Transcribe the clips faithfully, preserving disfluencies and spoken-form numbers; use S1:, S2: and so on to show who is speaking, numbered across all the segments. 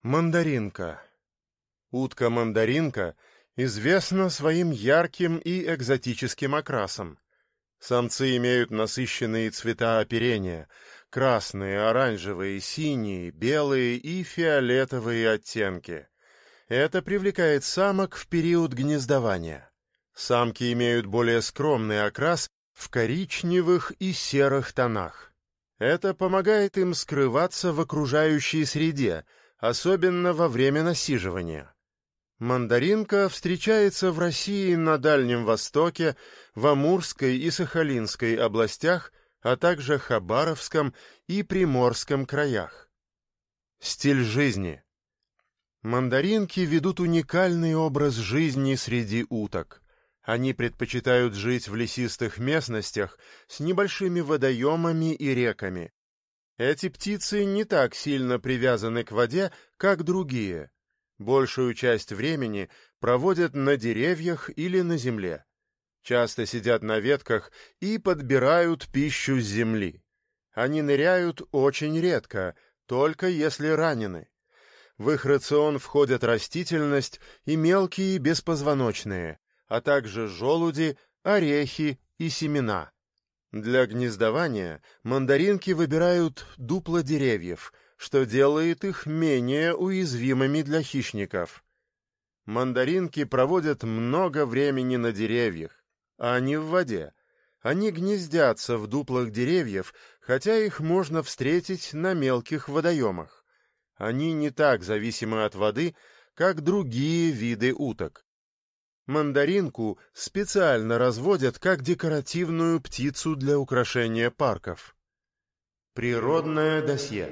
S1: Мандаринка. Утка-мандаринка известна своим ярким и экзотическим окрасом. Самцы имеют насыщенные цвета оперения — красные, оранжевые, синие, белые и фиолетовые оттенки. Это привлекает самок в период гнездования. Самки имеют более скромный окрас в коричневых и серых тонах. Это помогает им скрываться в окружающей среде, особенно во время насиживания. Мандаринка встречается в России на Дальнем Востоке, в Амурской и Сахалинской областях, а также Хабаровском и Приморском краях. Стиль жизни. Мандаринки ведут уникальный образ жизни среди уток. Они предпочитают жить в лесистых местностях с небольшими водоемами и реками. Эти птицы не так сильно привязаны к воде, как другие. Большую часть времени проводят на деревьях или на земле. Часто сидят на ветках и подбирают пищу с земли. Они ныряют очень редко, только если ранены. В их рацион входят растительность и мелкие беспозвоночные, а также желуди, орехи и семена. Для гнездования мандаринки выбирают дупла деревьев, что делает их менее уязвимыми для хищников. Мандаринки проводят много времени на деревьях, а не в воде. Они гнездятся в дуплах деревьев, хотя их можно встретить на мелких водоемах. Они не так зависимы от воды, как другие виды уток. Мандаринку специально разводят как декоративную птицу для украшения парков. Природное досье.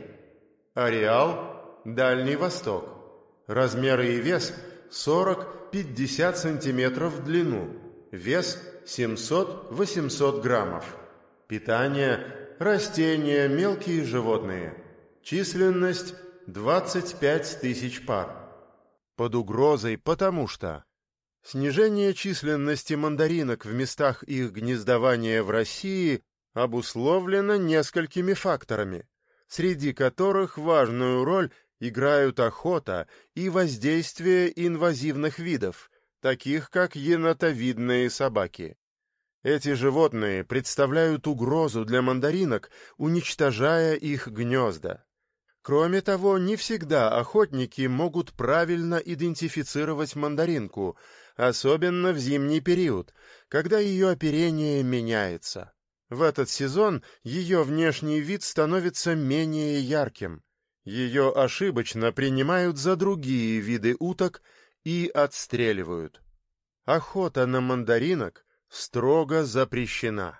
S1: Ареал – Дальний Восток. Размеры и вес – сорок-пятьдесят сантиметров в длину. Вес – семьсот-восемьсот граммов. Питание – растения, мелкие животные. Численность – двадцать пять тысяч пар. Под угрозой, потому что снижение численности мандаринок в местах их гнездования в России обусловлено несколькими факторами, среди которых важную роль играют охота и воздействие инвазивных видов, таких как енотовидные собаки. Эти животные представляют угрозу для мандаринок, уничтожая их гнезда. Кроме того, не всегда охотники могут правильно идентифицировать мандаринку, особенно в зимний период, когда ее оперение меняется. В этот сезон ее внешний вид становится менее ярким. Ее ошибочно принимают за другие виды уток и отстреливают. Охота на мандаринок строго запрещена.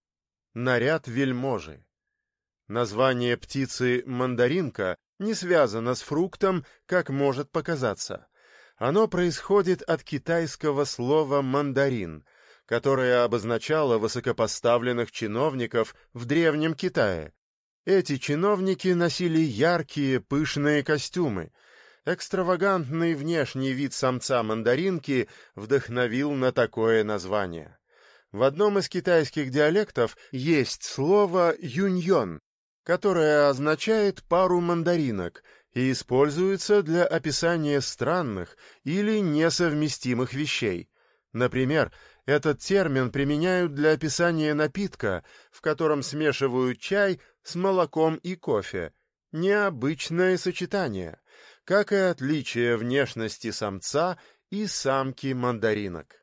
S1: Наряд вельможи. Название птицы мандаринка не связано с фруктом, как может показаться. Оно происходит от китайского слова «мандарин», которое обозначало высокопоставленных чиновников в Древнем Китае. Эти чиновники носили яркие, пышные костюмы. Экстравагантный внешний вид самца мандаринки вдохновил на такое название. В одном из китайских диалектов есть слово «юньон», которое означает пару мандаринок и используется для описания странных или несовместимых вещей. Например, этот термин применяют для описания напитка, в котором смешивают чай с молоком и кофе. Необычное сочетание, как и отличие внешности самца и самки мандаринок.